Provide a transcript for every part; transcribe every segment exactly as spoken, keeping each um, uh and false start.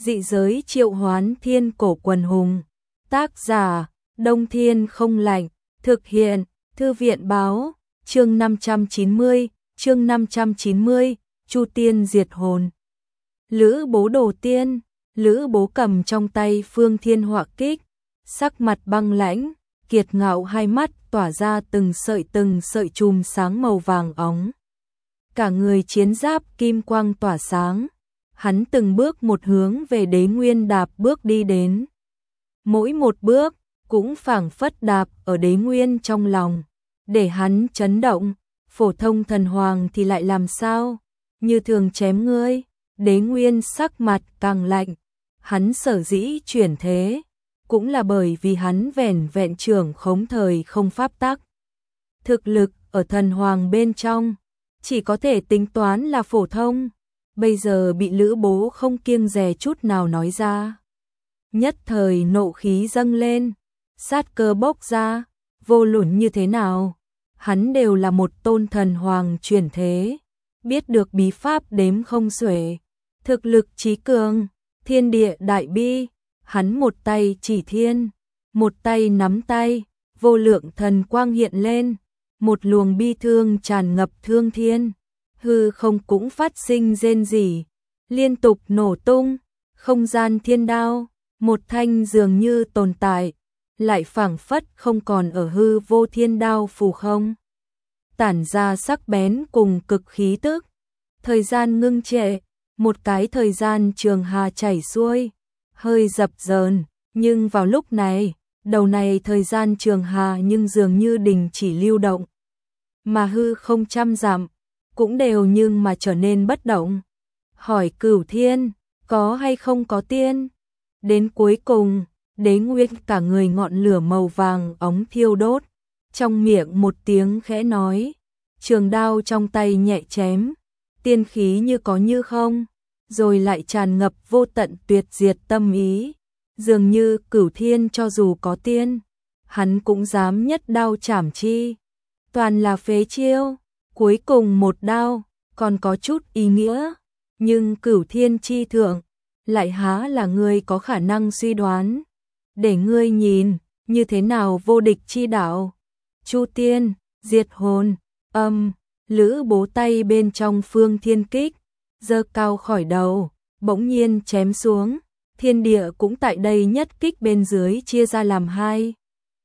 Dị giới triệu hoán thiên cổ quần hùng. Tác giả, Đông Thiên Không Lạnh. Thực hiện, Thư viện báo. Chương năm trăm chín mươi, chương năm trăm chín mươi, Chu Tiên diệt hồn. Lữ Bố đồ tiên, Lữ Bố cầm trong tay Phương Thiên Họa Kích, sắc mặt băng lãnh, kiệt ngạo hai mắt tỏa ra từng sợi từng sợi chùm sáng màu vàng óng. Cả người chiến giáp kim quang tỏa sáng, hắn từng bước một hướng về Đế Nguyên đạp bước đi đến. Mỗi một bước cũng phảng phất đạp ở Đế Nguyên trong lòng, để hắn chấn động. Phổ thông thần hoàng thì lại làm sao, như thường chém ngươi. Đế Nguyên sắc mặt càng lạnh, hắn sở dĩ chuyển thế, cũng là bởi vì hắn vẻn vẹn trưởng khống thời không pháp tắc. Thực lực ở thần hoàng bên trong, chỉ có thể tính toán là phổ thông, bây giờ bị Lữ Bố không kiêng dè chút nào nói ra. Nhất thời nộ khí dâng lên, sát cơ bốc ra, vô luận như thế nào, hắn đều là một tôn thần hoàng chuyển thế, biết được bí pháp đếm không xuể, thực lực trí cường, thiên địa đại bi, hắn một tay chỉ thiên, một tay nắm tay, vô lượng thần quang hiện lên, một luồng bi thương tràn ngập thương thiên, hư không cũng phát sinh rên rỉ, liên tục nổ tung, không gian thiên đao, một thanh dường như tồn tại, lại phảng phất không còn ở hư vô thiên đao phù không. Tản ra sắc bén cùng cực khí tức, thời gian ngưng trệ, một cái thời gian trường hà chảy xuôi, hơi dập dờn, nhưng vào lúc này, đầu này thời gian trường hà nhưng dường như đình chỉ lưu động, mà hư không trăm dặm, cũng đều nhưng mà trở nên bất động. Hỏi Cửu Thiên, có hay không có tiên? Đến cuối cùng, Đế Nguyên cả người ngọn lửa màu vàng óng thiêu đốt, trong miệng một tiếng khẽ nói, trường đao trong tay nhẹ chém, tiên khí như có như không, rồi lại tràn ngập vô tận tuyệt diệt tâm ý, dường như Cửu Thiên cho dù có tiên, hắn cũng dám nhất đao chảm chi, toàn là phế chiêu, cuối cùng một đao, còn có chút ý nghĩa, nhưng Cửu Thiên chi thượng, lại há là ngươi có khả năng suy đoán, để ngươi nhìn, như thế nào vô địch chi đạo. Chu Tiên, diệt hồn, âm, Lữ Bố tay bên trong Phương Thiên Kích, giơ cao khỏi đầu, bỗng nhiên chém xuống, thiên địa cũng tại đây nhất kích bên dưới chia ra làm hai.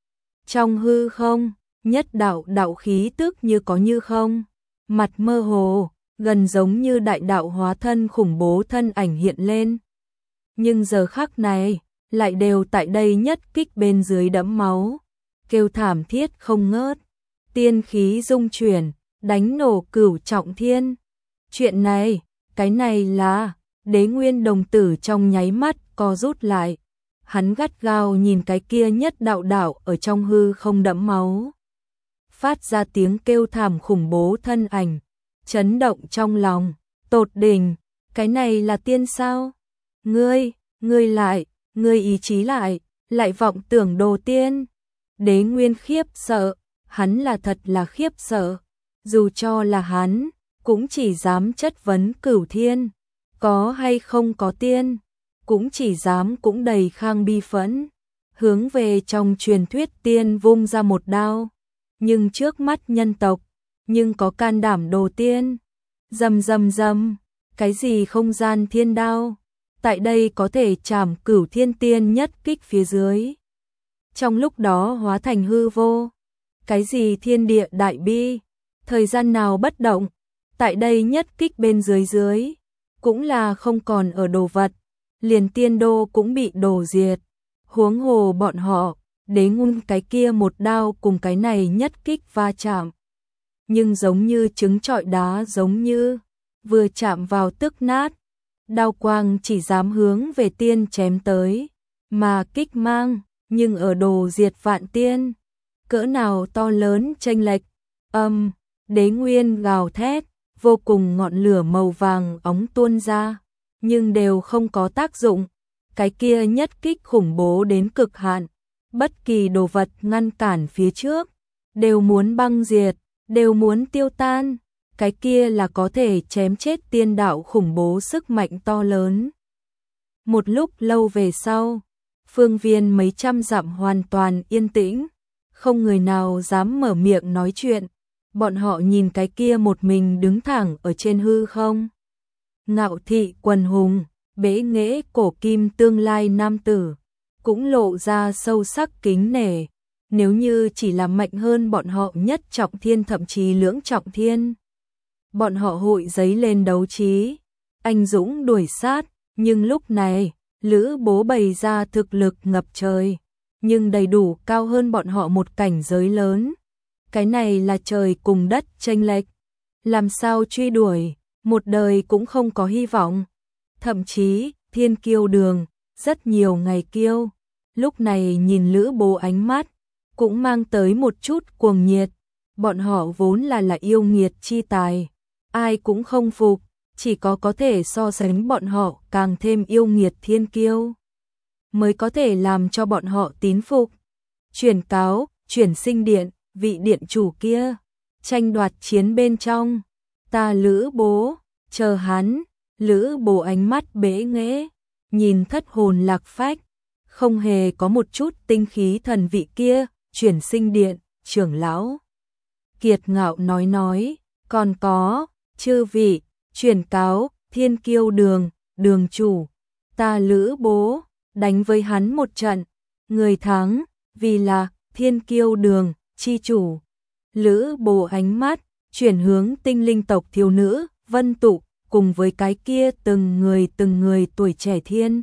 Trong hư không, nhất đạo đạo khí tức như có như không, mặt mơ hồ, gần giống như đại đạo hóa thân khủng bố thân ảnh hiện lên. Nhưng giờ khắc này, lại đều tại đây nhất kích bên dưới đẫm máu, kêu thảm thiết không ngớt, tiên khí dung chuyển, đánh nổ cửu trọng thiên. Chuyện này, cái này là, Đế Nguyên đồng tử trong nháy mắt co rút lại, hắn gắt gao nhìn cái kia nhất đạo đạo ở trong hư không đẫm máu, phát ra tiếng kêu thảm khủng bố thân ảnh, chấn động trong lòng, tột đỉnh, cái này là tiên sao? Ngươi, ngươi lại, ngươi ý chí lại, lại vọng tưởng đồ tiên. Đế Nguyên khiếp sợ, hắn là thật là khiếp sợ, dù cho là hắn, cũng chỉ dám chất vấn Cửu Thiên, có hay không có tiên, cũng chỉ dám cũng đầy khang bi phẫn, hướng về trong truyền thuyết tiên vung ra một đao, nhưng trước mắt nhân tộc, nhưng có can đảm đồ tiên. Rầm rầm rầm, cái gì không gian thiên đao, tại đây có thể chảm Cửu Thiên tiên nhất kích phía dưới. Trong lúc đó hóa thành hư vô, cái gì thiên địa đại bi, thời gian nào bất động, tại đây nhất kích bên dưới dưới, cũng là không còn ở đồ vật, liền tiên đô cũng bị đổ diệt, huống hồ bọn họ, Đế Nguyên cái kia một đao cùng cái này nhất kích va chạm. Nhưng giống như trứng trọi đá giống như, vừa chạm vào tức nát, đao quang chỉ dám hướng về tiên chém tới, mà kích mang, nhưng ở đồ diệt vạn tiên, cỡ nào to lớn chênh lệch. Âm, Đế Nguyên gào thét, vô cùng ngọn lửa màu vàng óng tuôn ra, nhưng đều không có tác dụng, cái kia nhất kích khủng bố đến cực hạn, bất kỳ đồ vật ngăn cản phía trước, đều muốn băng diệt, đều muốn tiêu tan, cái kia là có thể chém chết tiên đạo khủng bố sức mạnh to lớn. Một lúc lâu về sau, phương viên mấy trăm dặm hoàn toàn yên tĩnh, không người nào dám mở miệng nói chuyện. Bọn họ nhìn cái kia một mình đứng thẳng ở trên hư không. Ngạo thị quần hùng, bế nghễ cổ kim tương lai nam tử, cũng lộ ra sâu sắc kính nể. Nếu như chỉ là mạnh hơn bọn họ nhất trọng thiên thậm chí lưỡng trọng thiên, bọn họ hội giấy lên đấu trí, anh dũng đuổi sát. Nhưng lúc này, Lữ Bố bày ra thực lực ngập trời, nhưng đầy đủ cao hơn bọn họ một cảnh giới lớn. Cái này là trời cùng đất chênh lệch, làm sao truy đuổi, một đời cũng không có hy vọng. Thậm chí, Thiên Kiêu Đường, rất nhiều ngày kiêu, lúc này nhìn Lữ Bố ánh mắt, cũng mang tới một chút cuồng nhiệt. Bọn họ vốn là là yêu nghiệt chi tài, ai cũng không phục, chỉ có có thể so sánh bọn họ càng thêm yêu nghiệt thiên kiêu, mới có thể làm cho bọn họ tín phục. Truyền cáo, chuyển sinh điện, vị điện chủ kia, tranh đoạt chiến bên trong, ta Lữ Bố, chờ hắn. Lữ Bố ánh mắt bế nghễ, nhìn thất hồn lạc phách, không hề có một chút tinh khí thần vị kia. Chuyển sinh điện, trưởng lão Kiệt Ngạo nói nói, còn có, chư vị, truyền cáo, Thiên Kiêu Đường, đường chủ, ta Lữ Bố, đánh với hắn một trận, người thắng, vì là Thiên Kiêu Đường, chi chủ. Lữ Bố ánh mắt, chuyển hướng tinh linh tộc thiếu nữ, Vân Tụ, cùng với cái kia từng người từng người tuổi trẻ thiên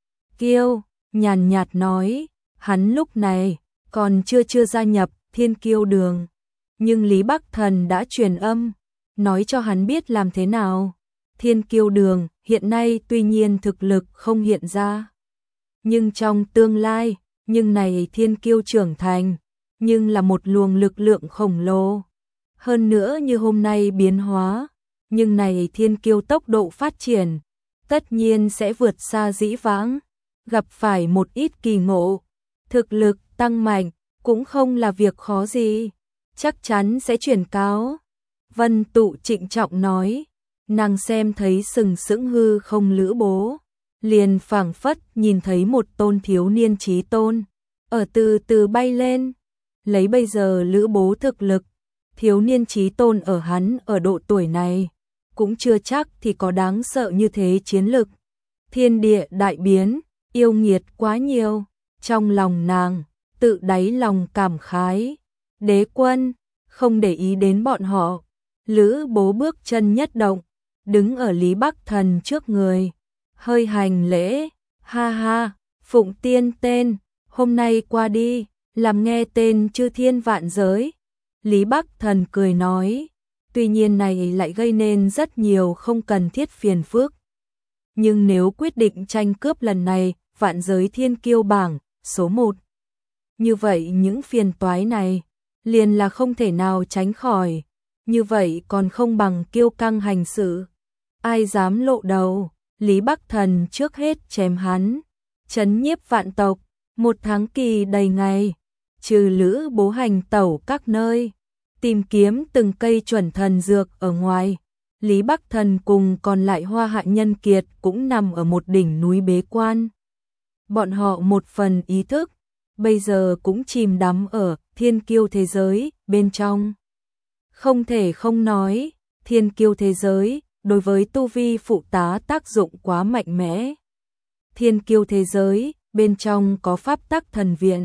kiêu, nhàn nhạt nói, hắn lúc này còn chưa chưa gia nhập Thiên Kiêu Đường, nhưng Lý Bắc Thần đã truyền âm, nói cho hắn biết làm thế nào. Thiên Kiêu Đường hiện nay tuy nhiên thực lực không hiện ra, nhưng trong tương lai, nhưng này Thiên Kiêu trưởng thành, nhưng là một luồng lực lượng khổng lồ. Hơn nữa như hôm nay biến hóa, nhưng này Thiên Kiêu tốc độ phát triển, tất nhiên sẽ vượt xa dĩ vãng, gặp phải một ít kỳ ngộ, thực lực tăng mạnh, cũng không là việc khó gì, chắc chắn sẽ truyền cáo. Vân Tụ trịnh trọng nói, nàng xem thấy sừng sững hư không Lữ Bố, liền phảng phất nhìn thấy một tôn thiếu niên chí tôn, ở từ từ bay lên. Lấy bây giờ Lữ Bố thực lực, thiếu niên chí tôn ở hắn ở độ tuổi này, cũng chưa chắc thì có đáng sợ như thế chiến lực. Thiên địa đại biến, yêu nghiệt quá nhiều, trong lòng nàng, tự đáy lòng cảm khái. Đế quân, không để ý đến bọn họ, Lữ Bố bước chân nhất động, đứng ở Lý Bắc Thần trước người, hơi hành lễ, ha ha, phụng tiên tên, hôm nay qua đi, làm nghe tên chư thiên vạn giới. Lý Bắc Thần cười nói, tuy nhiên này lại gây nên rất nhiều không cần thiết phiền phức. Nhưng nếu quyết định tranh cướp lần này, vạn giới thiên kiêu bảng, số một, như vậy những phiền toái này, liền là không thể nào tránh khỏi, như vậy còn không bằng kiêu căng hành sự. Ai dám lộ đầu, Lý Bắc Thần trước hết chém hắn, trấn nhiếp vạn tộc, một tháng kỳ đầy ngày, trừ Lữ Bố hành tẩu các nơi, tìm kiếm từng cây chuẩn thần dược ở ngoài. Lý Bắc Thần cùng còn lại Hoa Hạ nhân kiệt cũng nằm ở một đỉnh núi bế quan. Bọn họ một phần ý thức, bây giờ cũng chìm đắm ở thiên kiêu thế giới bên trong. Không thể không nói, thiên kiêu thế giới đối với tu vi phụ tá tác dụng quá mạnh mẽ. Thiên kiêu thế giới bên trong có pháp tắc thần viện,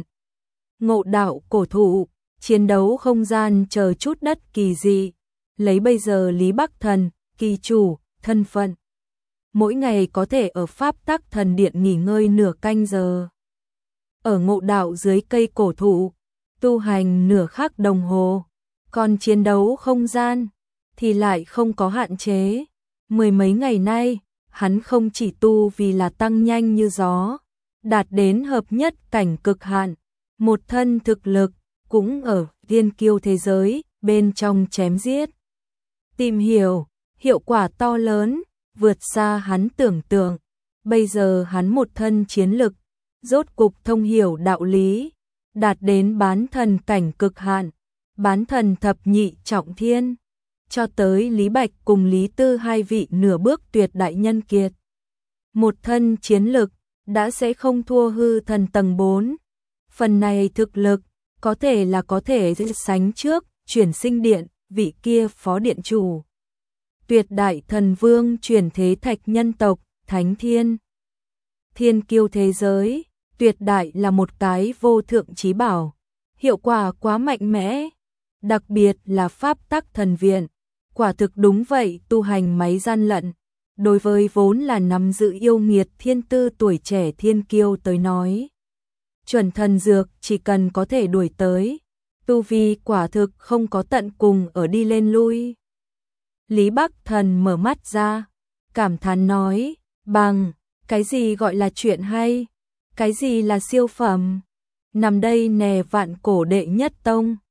ngộ đạo cổ thụ, chiến đấu không gian chờ chút đất kỳ dị. Lấy bây giờ Lý Bắc Thần, kỳ chủ, thân phận, mỗi ngày có thể ở pháp tắc thần điện nghỉ ngơi nửa canh giờ. Ở ngộ đạo dưới cây cổ thụ, tu hành nửa khắc đồng hồ, còn chiến đấu không gian thì lại không có hạn chế. Mười mấy ngày nay, hắn không chỉ tu vì là tăng nhanh như gió, đạt đến hợp nhất cảnh cực hạn, một thân thực lực cũng ở thiên kiêu thế giới bên trong chém giết. Tìm hiểu, hiệu quả to lớn, vượt xa hắn tưởng tượng. Bây giờ hắn một thân chiến lực, rốt cục thông hiểu đạo lý, đạt đến bán thần cảnh cực hạn, bán thần thập nhị trọng thiên. Cho tới Lý Bạch cùng Lý Tư hai vị nửa bước tuyệt đại nhân kiệt, một thân chiến lực, đã sẽ không thua hư thần tầng bốn. Phần này thực lực, có thể là có thể sánh trước, chuyển sinh điện, vị kia phó điện chủ. Tuyệt đại thần vương chuyển thế thạch nhân tộc, Thánh Thiên. Thiên kiêu thế giới, tuyệt đại là một cái vô thượng chí bảo. Hiệu quả quá mạnh mẽ, đặc biệt là pháp tắc thần viện. Quả thực đúng vậy, tu hành máy gian lận. Đối với vốn là nắm giữ yêu nghiệt thiên tư tuổi trẻ thiên kiêu tới nói. Chuẩn thần dược chỉ cần có thể đuổi tới. Tu vi quả thực không có tận cùng ở đi lên lui. Lý Bắc Thần mở mắt ra, cảm thán nói, bằng, cái gì gọi là chuyện hay, cái gì là siêu phẩm, nằm đây nè vạn cổ đệ nhất tông,